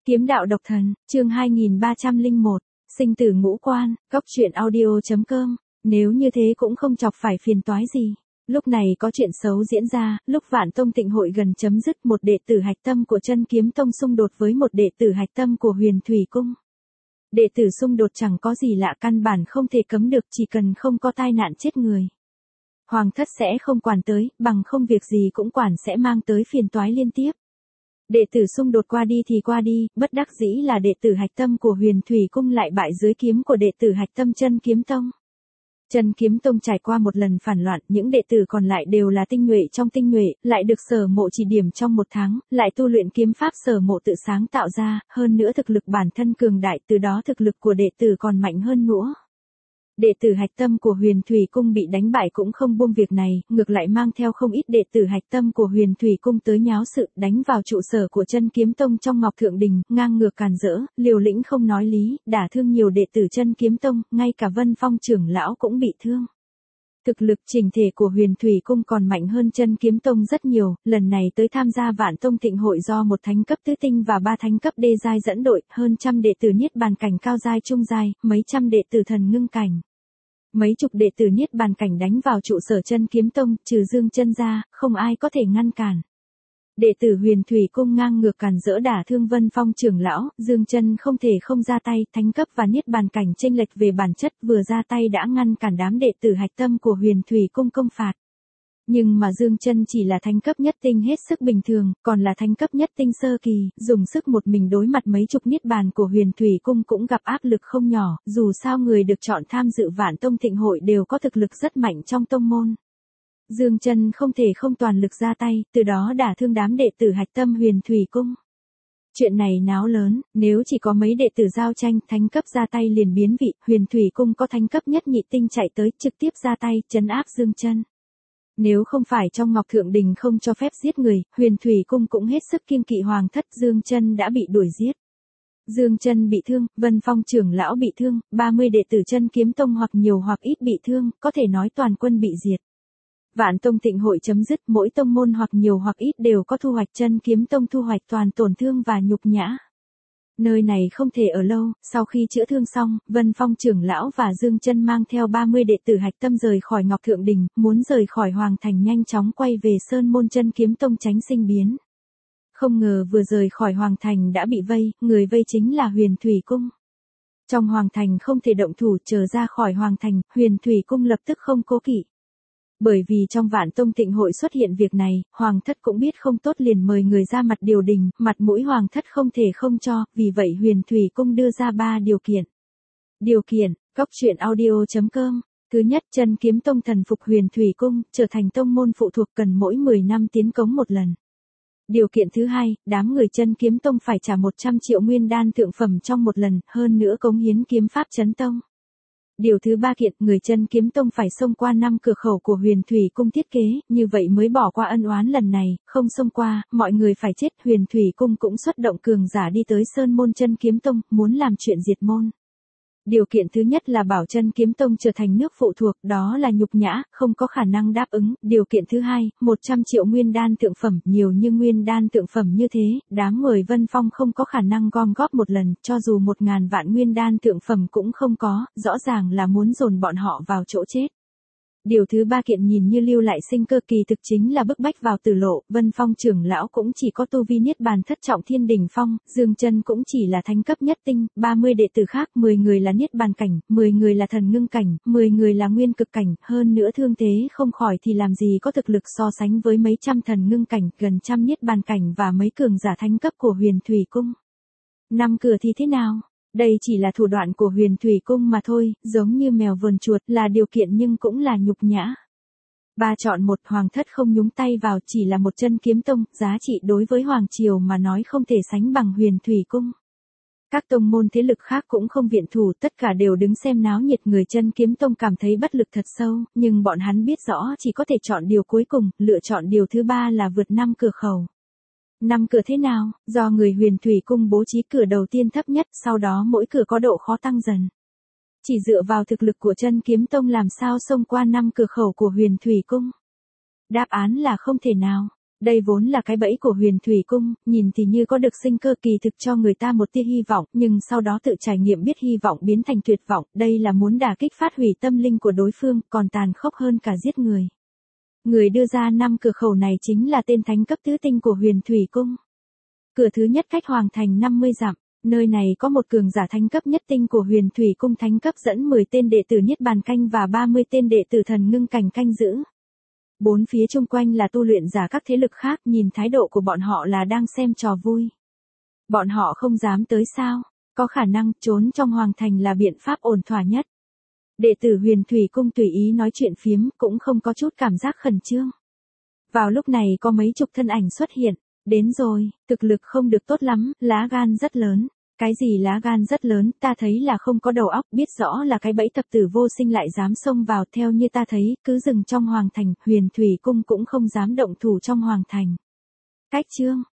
Kiếm đạo độc thần, chương 2301, sinh tử ngũ quan, góc truyện audio.com, nếu như thế cũng không chọc phải phiền toái gì. Lúc này có chuyện xấu diễn ra, lúc Vạn Tông Tịnh hội gần chấm dứt, một đệ tử hạch tâm của Chân Kiếm Tông xung đột với một đệ tử hạch tâm của Huyền Thủy Cung. Đệ tử xung đột chẳng có gì lạ, căn bản không thể cấm được, chỉ cần không có tai nạn chết người. Hoàng thất sẽ không quản tới, bằng không việc gì cũng quản sẽ mang tới phiền toái liên tiếp. Đệ tử xung đột qua đi thì qua đi, bất đắc dĩ là đệ tử hạch tâm của Huyền Thủy Cung lại bại dưới kiếm của đệ tử hạch tâm Chân Kiếm Tông. Chân Kiếm Tông trải qua một lần phản loạn, những đệ tử còn lại đều là tinh nhuệ trong tinh nhuệ, lại được Sở Mộ chỉ điểm trong một tháng, lại tu luyện kiếm pháp Sở Mộ tự sáng tạo ra, hơn nữa thực lực bản thân cường đại, từ đó thực lực của đệ tử còn mạnh hơn nữa. Đệ tử hạch tâm của Huyền Thủy Cung bị đánh bại cũng không buông việc này, ngược lại mang theo không ít đệ tử hạch tâm của Huyền Thủy Cung tới nháo sự, đánh vào trụ sở của Chân Kiếm Tông trong Ngọc Thượng Đình, ngang ngược càn rỡ, liều lĩnh không nói lý, đả thương nhiều đệ tử Chân Kiếm Tông, ngay cả Vân Phong trưởng lão cũng bị thương. Thực lực chỉnh thể của Huyền Thủy Cung còn mạnh hơn Chân Kiếm Tông rất nhiều, lần này tới tham gia Vạn Tông Thịnh hội do một thánh cấp tứ tinh và 3 thánh cấp đê giai dẫn đội, hơn trăm đệ tử niết bàn cảnh cao giai trung giai, mấy trăm đệ tử thần ngưng cảnh. Mấy chục đệ tử niết bàn cảnh đánh vào trụ sở Chân Kiếm Tông, trừ Dương Chân ra, không ai có thể ngăn cản. Đệ tử Huyền Thủy Cung ngang ngược càn rỡ đả thương Vân Phong trưởng lão, Dương Chân không thể không ra tay, thánh cấp và niết bàn cảnh chênh lệch về bản chất, vừa ra tay đã ngăn cản đám đệ tử hạch tâm của Huyền Thủy Cung công phạt. Nhưng mà Dương Chân chỉ là thánh cấp nhất tinh hết sức bình thường, còn là thánh cấp nhất tinh sơ kỳ, dùng sức một mình đối mặt mấy chục niết bàn của Huyền Thủy Cung cũng gặp áp lực không nhỏ, dù sao người được chọn tham dự Vạn Tông Thịnh hội đều có thực lực rất mạnh trong tông môn. Dương Chân không thể không toàn lực ra tay, từ đó đả thương đám đệ tử hạch tâm Huyền Thủy Cung. Chuyện này náo lớn, nếu chỉ có mấy đệ tử giao tranh, thánh cấp ra tay liền biến vị, Huyền Thủy Cung có thánh cấp nhất nhị tinh chạy tới, trực tiếp ra tay, trấn áp Dương Chân. Nếu không phải trong Ngọc Thượng Đình không cho phép giết người, Huyền Thủy Cung cũng hết sức kiêng kỵ hoàng thất, Dương Chân đã bị đuổi giết. Dương Chân bị thương, Vân Phong trưởng lão bị thương, 30 đệ tử Chân Kiếm Tông hoặc nhiều hoặc ít bị thương, có thể nói toàn quân bị diệt. Vạn Tông Thịnh hội chấm dứt, mỗi tông môn hoặc nhiều hoặc ít đều có thu hoạch, Chân Kiếm Tông thu hoạch toàn tổn thương và nhục nhã. Nơi này không thể ở lâu, sau khi chữa thương xong, Vân Phong trưởng lão và Dương Chân mang theo 30 đệ tử hạch tâm rời khỏi Ngọc Thượng Đình, muốn rời khỏi Hoàng Thành nhanh chóng quay về Sơn Môn Chân Kiếm Tông tránh sinh biến. Không ngờ vừa rời khỏi Hoàng Thành đã bị vây, người vây chính là Huyền Thủy Cung. Trong Hoàng Thành không thể động thủ, chờ ra khỏi Hoàng Thành, Huyền Thủy Cung lập tức không cố kỵ. Bởi vì trong Vạn Tông Thịnh hội xuất hiện việc này, Hoàng thất cũng biết không tốt liền mời người ra mặt điều đình, mặt mũi Hoàng thất không thể không cho, vì vậy Huyền Thủy Cung đưa ra 3 điều kiện. Điều kiện, góc truyện audio.com. Thứ nhất, Chân Kiếm Tông thần phục Huyền Thủy Cung, trở thành tông môn phụ thuộc, cần mỗi 10 năm tiến cống một lần. Điều kiện thứ hai, đám người Chân Kiếm Tông phải trả 100 triệu nguyên đan thượng phẩm trong một lần, hơn nữa cống hiến kiếm pháp chấn tông. Điều thứ ba kiện, người Chân Kiếm Tông phải xông qua 5 cửa khẩu của Huyền Thủy Cung thiết kế, như vậy mới bỏ qua ân oán lần này, không xông qua, mọi người phải chết. Huyền Thủy Cung cũng xuất động cường giả đi tới Sơn Môn Chân Kiếm Tông, muốn làm chuyện diệt môn. Điều kiện thứ nhất là bảo Chân Kiếm Tông trở thành nước phụ thuộc, đó là nhục nhã, không có khả năng đáp ứng. Điều kiện thứ hai, 100 triệu nguyên đan thượng phẩm, nhiều như nguyên đan thượng phẩm như thế, đám người Vân Phong không có khả năng gom góp một lần, cho dù 1000 vạn nguyên đan thượng phẩm cũng không có, rõ ràng là muốn dồn bọn họ vào chỗ chết. Điều thứ ba kiện nhìn như lưu lại sinh cơ, kỳ thực chính là bức bách vào tử lộ. Vân Phong trưởng lão cũng chỉ có tu vi niết bàn thất trọng thiên đỉnh phong, Dương Chân cũng chỉ là thánh cấp nhất tinh, 30 đệ tử khác, 10 người là niết bàn cảnh, 10 người là thần ngưng cảnh, 10 người là nguyên cực cảnh, hơn nữa thương thế không khỏi thì làm gì có thực lực so sánh với mấy trăm thần ngưng cảnh, gần trăm niết bàn cảnh và mấy cường giả thánh cấp của Huyền Thủy Cung. 5 cửa thì thế nào? Đây chỉ là thủ đoạn của Huyền Thủy Cung mà thôi, giống như mèo vờn chuột, là điều kiện nhưng cũng là nhục nhã. 3 chọn 1, Hoàng thất không nhúng tay vào, chỉ là một Chân Kiếm Tông, giá trị đối với Hoàng triều mà nói không thể sánh bằng Huyền Thủy Cung. Các tông môn thế lực khác cũng không viện thủ, tất cả đều đứng xem náo nhiệt, người Chân Kiếm Tông cảm thấy bất lực thật sâu, nhưng bọn hắn biết rõ chỉ có thể chọn điều cuối cùng, lựa chọn điều thứ 3 là vượt 5 cửa khẩu. 5 cửa thế nào? Do người Huyền Thủy Cung bố trí cửa đầu tiên thấp nhất, sau đó mỗi cửa có độ khó tăng dần. Chỉ dựa vào thực lực của Chân Kiếm Tông làm sao xông qua 5 cửa khẩu của Huyền Thủy Cung? Đáp án là không thể nào. Đây vốn là cái bẫy của Huyền Thủy Cung, nhìn thì như có được sinh cơ, kỳ thực cho người ta một tia hy vọng, nhưng sau đó tự trải nghiệm biết hy vọng biến thành tuyệt vọng, đây là muốn đả kích phát hủy tâm linh của đối phương, còn tàn khốc hơn cả giết người. Người đưa ra 5 cửa khẩu này chính là tên thánh cấp tứ tinh của Huyền Thủy Cung. Cửa thứ nhất cách Hoàng Thành 50 dặm, nơi này có một cường giả thánh cấp nhất tinh của Huyền Thủy Cung thánh cấp dẫn 10 tên đệ tử Niết Bàn Canh và 30 tên đệ tử Thần Ngưng Cảnh canh giữ. Bốn phía chung quanh là tu luyện giả các thế lực khác, nhìn thái độ của bọn họ là đang xem trò vui. Bọn họ không dám tới sao, có khả năng trốn trong Hoàng Thành là biện pháp ổn thỏa nhất. Đệ tử Huyền Thủy Cung tùy ý nói chuyện phiếm, cũng không có chút cảm giác khẩn trương. Vào lúc này có mấy chục thân ảnh xuất hiện, đến rồi, thực lực không được tốt lắm, lá gan rất lớn. Cái gì lá gan rất lớn, ta thấy là không có đầu óc, biết rõ là cái bẫy thập tử vô sinh lại dám xông vào, theo như ta thấy, cứ dừng trong Hoàng Thành, Huyền Thủy Cung cũng không dám động thủ trong Hoàng Thành. Cách chương